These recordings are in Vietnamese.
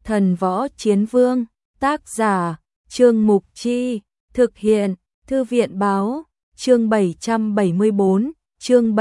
Thần Võ Chiến Vương, tác giả, Trương Mục Chi, thực hiện, Thư viện báo, chương 774, chương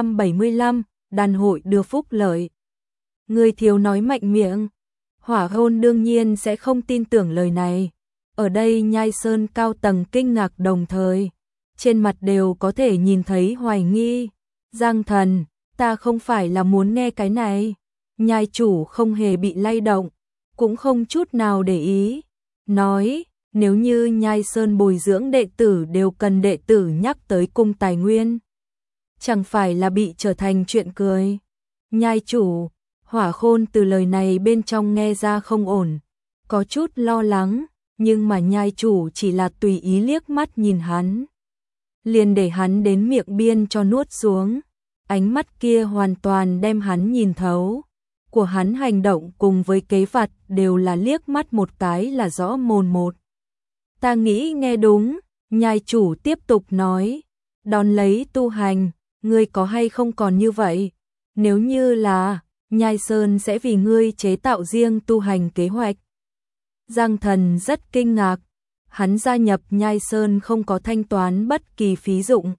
775, đàn hội đưa phúc lợi. Người thiếu nói mạnh miệng, Hỏa Hôn đương nhiên sẽ không tin tưởng lời này. Ở đây Nhai Sơn cao tầng kinh ngạc đồng thời, trên mặt đều có thể nhìn thấy hoài nghi. Giang Thần, ta không phải là muốn nghe cái này. Nhai chủ không hề bị lay động, cũng không chút nào để ý. Nói, nếu như Nhai Sơn bồi dưỡng đệ tử đều cần đệ tử nhắc tới cung tài nguyên, chẳng phải là bị trở thành chuyện cười. Nhai chủ, Hỏa Khôn từ lời này bên trong nghe ra không ổn, có chút lo lắng, nhưng mà Nhai chủ chỉ là tùy ý liếc mắt nhìn hắn, liền để hắn đến miệng biên cho nuốt xuống. Ánh mắt kia hoàn toàn đem hắn nhìn thấu, của hắn hành động cùng với kế vật đều là liếc mắt một cái là rõ mồn một. Ta nghĩ nghe đúng, Nhai chủ tiếp tục nói, đón lấy tu hành, ngươi có hay không còn như vậy? Nếu như là, Nhai Sơn sẽ vì ngươi chế tạo riêng tu hành kế hoạch. Giang Thần rất kinh ngạc, hắn gia nhập Nhai Sơn không có thanh toán bất kỳ phí dụng.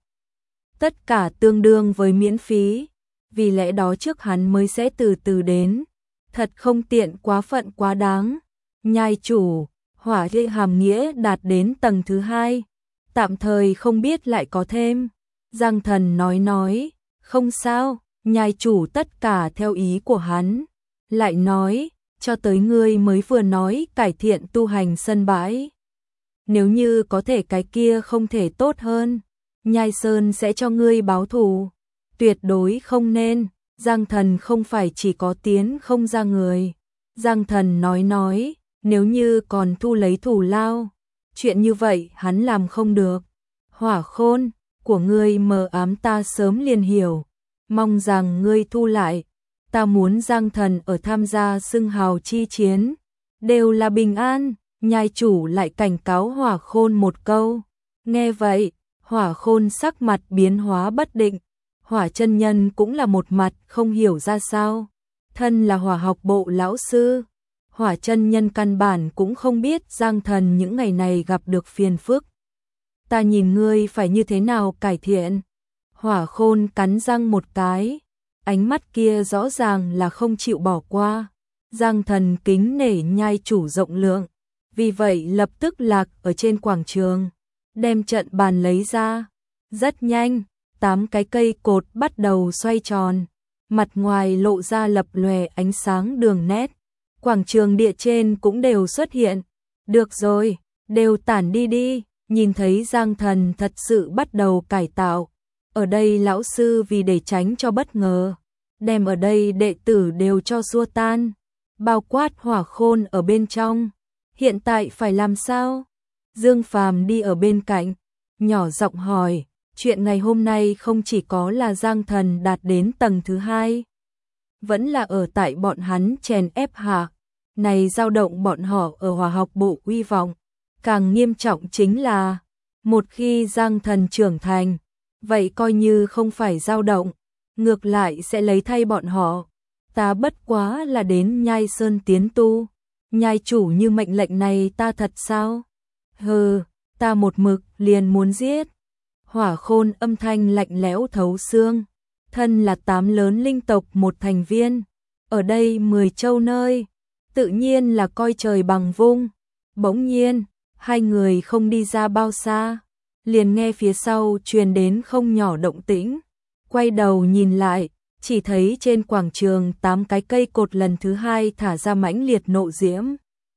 Tất cả tương đương với miễn phí, vì lẽ đó trước hắn mới sẽ từ từ đến. Thật không tiện quá phận quá đáng. Nhai chủ, hỏa hệ hàm nghĩa đạt đến tầng thứ 2, tạm thời không biết lại có thêm. Giang Thần nói, không sao, Nhai chủ tất cả theo ý của hắn. Lại nói, cho tới ngươi mới vừa nói cải thiện tu hành sân bãi. Nếu như có thể cái kia không thể tốt hơn, Nhai Sơn sẽ cho ngươi báo thù. Tuyệt đối không nên, Giang Thần không phải chỉ có tiến không ra người. Giang Thần nói, nếu như còn thu lấy thù lao, chuyện như vậy hắn làm không được. Hỏa Khôn, của ngươi mờ ám ta sớm liền hiểu, mong rằng ngươi thu lại. Ta muốn Giang Thần ở tham gia xưng hào chi chiến, đều là bình an. Nhai chủ lại cảnh cáo Hỏa Khôn một câu. Nghe vậy, Hỏa Khôn sắc mặt biến hóa bất định. Hỏa chân nhân cũng là một mặt không hiểu ra sao. Thân là hỏa học bộ lão sư, Hỏa chân nhân căn bản cũng không biết Giang Thần những ngày này gặp được phiền phức. Ta nhìn ngươi phải như thế nào cải thiện. Hỏa Khôn cắn răng một cái, ánh mắt kia rõ ràng là không chịu bỏ qua. Giang Thần kính nể Nhai chủ rộng lượng, vì vậy lập tức lạc ở trên quảng trường, đem trận bàn lấy ra. Rất nhanh, 8 cái cây cột bắt đầu xoay tròn, mặt ngoài lộ ra lập lòe ánh sáng đường nét. Quảng trường địa trên cũng đều xuất hiện. Được rồi, đều tản đi đi. Nhìn thấy Giang Thần thật sự bắt đầu cải tạo. Ở đây lão sư vì để tránh cho bất ngờ, đem ở đây đệ tử đều cho xua tan, bao quát Hỏa Khôn ở bên trong. Hiện tại phải làm sao? Dương Phàm đi ở bên cạnh, nhỏ giọng hỏi, chuyện ngày hôm nay không chỉ có là Giang Thần đạt đến tầng thứ 2, vẫn là ở tại bọn hắn chèn ép hạ, này dao động bọn họ ở hỏa học bộ uy vọng. Càng nghiêm trọng chính là, một khi Giang Thần trưởng thành, vậy coi như không phải dao động, ngược lại sẽ lấy thay bọn họ. Ta bất quá là đến Nhai Sơn tiến tu, Nhai chủ như mệnh lệnh này ta thật sao? Hừ, ta một mực liền muốn giết. Hỏa Khôn âm thanh lạnh lẽo thấu xương, thân là 8 lớn linh tộc một thành viên, ở đây 10 châu nơi, tự nhiên là coi trời bằng vung. Bỗng nhiên, hai người không đi ra bao xa, liền nghe phía sau truyền đến không nhỏ động tĩnh. Quay đầu nhìn lại, chỉ thấy trên quảng trường 8 cái cây cột lần thứ 2 thả ra mãnh liệt nộ diễm.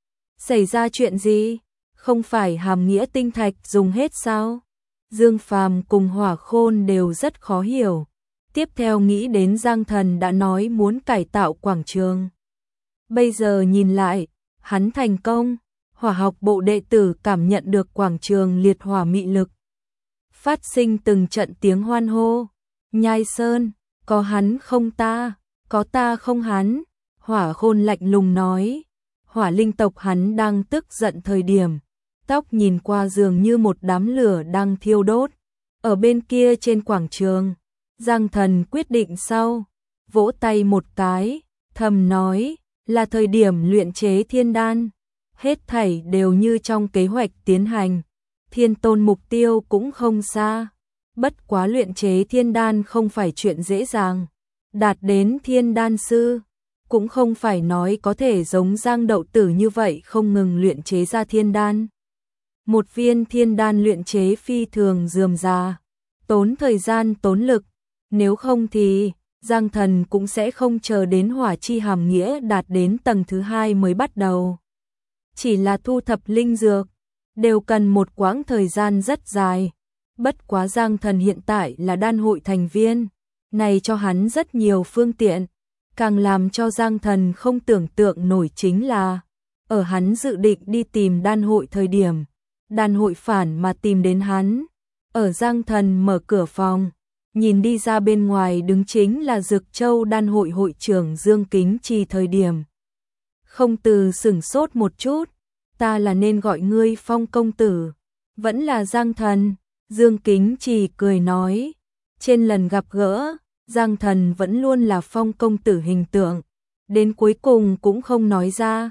Xảy ra chuyện gì? Không phải hàm nghĩa tinh thạch dùng hết sao? Dương Phàm cùng Hỏa Khôn đều rất khó hiểu. Tiếp theo nghĩ đến Giang Thần đã nói muốn cải tạo quảng trường. Bây giờ nhìn lại, hắn thành công. Hỏa học bộ đệ tử cảm nhận được quảng trường liệt hỏa mị lực. Phát sinh từng trận tiếng hoan hô. Nhai Sơn, có hắn không ta, có ta không hắn. Hỏa Khôn lạnh lùng nói. Hỏa linh tộc hắn đang tức giận thời điểm, tóc nhìn qua dường như một đám lửa đang thiêu đốt. Ở bên kia trên quảng trường, Giang Thần quyết định sau, vỗ tay một cái, thầm nói, là thời điểm luyện chế thiên đan. Hết thảy đều như trong kế hoạch tiến hành. Thiên Tôn mục tiêu cũng không xa. Bất quá luyện chế thiên đan không phải chuyện dễ dàng. Đạt đến thiên đan sư, cũng không phải nói có thể giống Giang Đậu Tử như vậy không ngừng luyện chế ra thiên đan. Một viên thiên đan luyện chế phi thường rườm rà, tốn thời gian tốn lực, nếu không thì Giang Thần cũng sẽ không chờ đến hỏa chi hàm nghĩa đạt đến tầng thứ 2 mới bắt đầu. Chỉ là thu thập linh dược, đều cần một quãng thời gian rất dài. Bất quá Giang Thần hiện tại là đan hội thành viên, này cho hắn rất nhiều phương tiện. Càng làm cho Giang Thần không tưởng tượng nổi chính là, ở hắn dự định đi tìm đan hội thời điểm, đan hội phản mà tìm đến hắn. Ở Giang Thần mở cửa phòng, nhìn đi ra bên ngoài đứng chính là Dực Châu đan hội hội trưởng Dương Kính Trì thời điểm. Không từ sửng sốt một chút, ta là nên gọi ngươi Phong công tử, vẫn là Giang Thần. Dương Kính Trì cười nói, trên lần gặp gỡ, Giang Thần vẫn luôn là Phong công tử hình tượng, đến cuối cùng cũng không nói ra.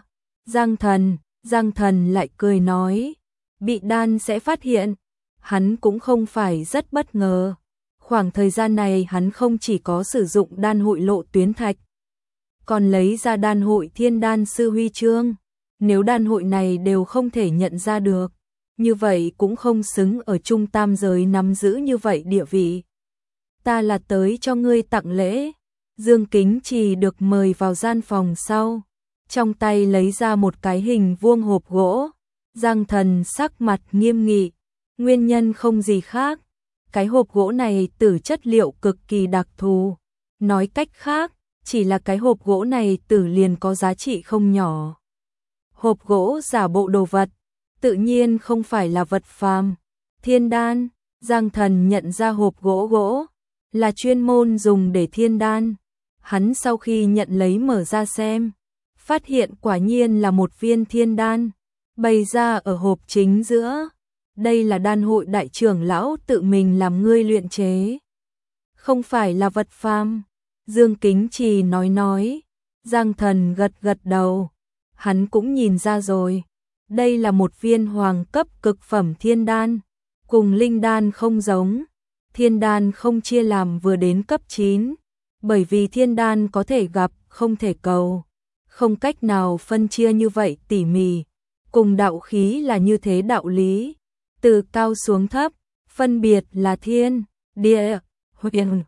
Giang Thần lại cười nói, bị đan sẽ phát hiện, hắn cũng không phải rất bất ngờ. Khoảng thời gian này hắn không chỉ có sử dụng đan hội lộ tuyến thạch, còn lấy ra đan hội thiên đan sư huy chương. Nếu đan hội này đều không thể nhận ra được, như vậy cũng không xứng ở trung tam giới nắm giữ như vậy địa vị. Ta là tới cho ngươi tặng lễ. Dương Kính Trì được mời vào gian phòng sau, trong tay lấy ra một cái hình vuông hộp gỗ. Giang Thần sắc mặt nghiêm nghị, nguyên nhân không gì khác, cái hộp gỗ này từ chất liệu cực kỳ đặc thù, nói cách khác, chỉ là cái hộp gỗ này tử liền có giá trị không nhỏ. Hộp gỗ giả bộ đồ vật, tự nhiên không phải là vật phàm. Thiên đan, Giang Thần nhận ra hộp gỗ là chuyên môn dùng để thiên đan. Hắn sau khi nhận lấy mở ra xem, phát hiện quả nhiên là một viên thiên đan, bày ra ở hộp chính giữa. Đây là đan hội đại trưởng lão tự mình làm ngươi luyện chế, không phải là vật phàm. Dương Kính Trì nói. Giang Thần gật đầu, hắn cũng nhìn ra rồi. Đây là một viên hoàng cấp cực phẩm thiên đan, cùng linh đan không giống. Thiên đan không chia làm vừa đến cấp 9, bởi vì thiên đan có thể gặp, không thể cầu, không cách nào phân chia như vậy tỉ mỉ. Cùng đạo khí là như thế đạo lý, từ cao xuống thấp, phân biệt là thiên, địa, huyền,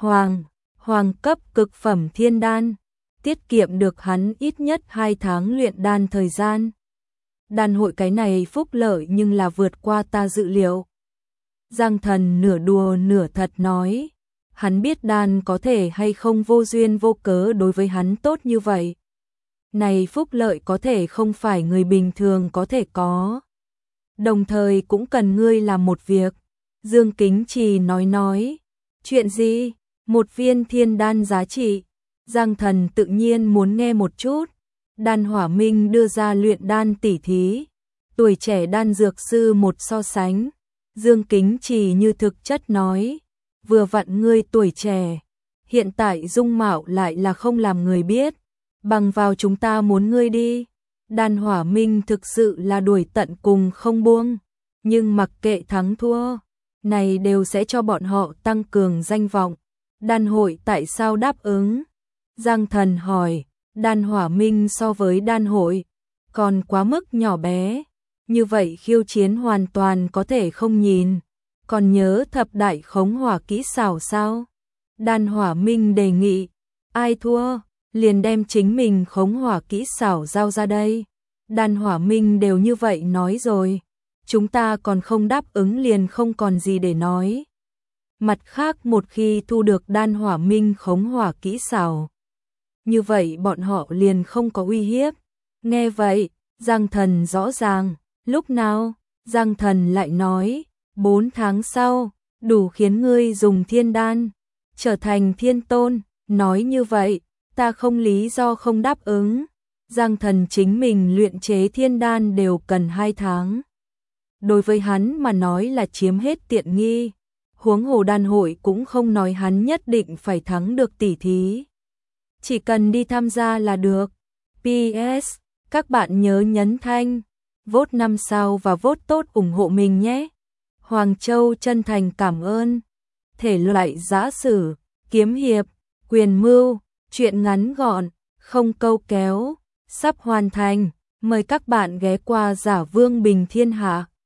hoàng cấp cực phẩm thiên đan, tiết kiệm được hắn ít nhất 2 tháng luyện đan thời gian. Đan hội cái này phúc lợi nhưng là vượt qua ta dự liệu. Giang Thần nửa đùa nửa thật nói, hắn biết đan có thể hay không vô duyên vô cớ đối với hắn tốt như vậy. Này phúc lợi có thể không phải người bình thường có thể có. Đồng thời cũng cần ngươi làm một việc. Dương Kính Trì nói, chuyện gì? Một viên thiên đan giá trị. Giang Thần tự nhiên muốn nghe một chút. Đan Hỏa Minh đưa ra luyện đan tỉ thí, tuổi trẻ đan dược sư một so sánh. Dương Kính Trì như thực chất nói, vừa vặn ngươi tuổi trẻ, hiện tại dung mạo lại là không làm người biết, bằng vào chúng ta muốn ngươi đi. Đan Hỏa Minh thực sự là đuổi tận cùng không buông, nhưng mặc kệ thắng thua, này đều sẽ cho bọn họ tăng cường danh vọng. Đan hội tại sao đáp ứng? Giang Thần hỏi. Đan Hỏa Minh so với đan hội còn quá mức nhỏ bé, như vậy khiêu chiến hoàn toàn có thể không nhìn. Còn nhớ thập đại khống hỏa kỹ xảo sao? Đan Hỏa Minh đề nghị, ai thua liền đem chính mình khống hỏa kỹ xảo giao ra đây. Đan Hỏa Minh đều như vậy nói rồi, chúng ta còn không đáp ứng liền không còn gì để nói. Mặt khác một khi thu được Đan Hỏa Minh khống hỏa kỹ xảo, như vậy bọn họ liền không có uy hiếp. Nghe vậy, Giang Thần rõ ràng. Lúc nào? Giang Thần lại nói, 4 tháng sau, đủ khiến ngươi dùng thiên đan, trở thành thiên tôn. Nói như vậy, ta không lý do không đáp ứng. Giang Thần chính mình luyện chế thiên đan đều cần 2 tháng. Đối với hắn mà nói là chiếm hết tiện nghi. Huống hồ đan hội cũng không nói hắn nhất định phải thắng được tỉ thí. Chỉ cần đi tham gia là được. PS, các bạn nhớ nhấn thanh, vote 5 sao và vote tốt ủng hộ mình nhé. Hoàng Châu chân thành cảm ơn. Thể loại giã sử, kiếm hiệp, quyền mưu, truyện ngắn gọn, không câu kéo, sắp hoàn thành. Mời các bạn ghé qua Giả Vương Bình Thiên Hạ.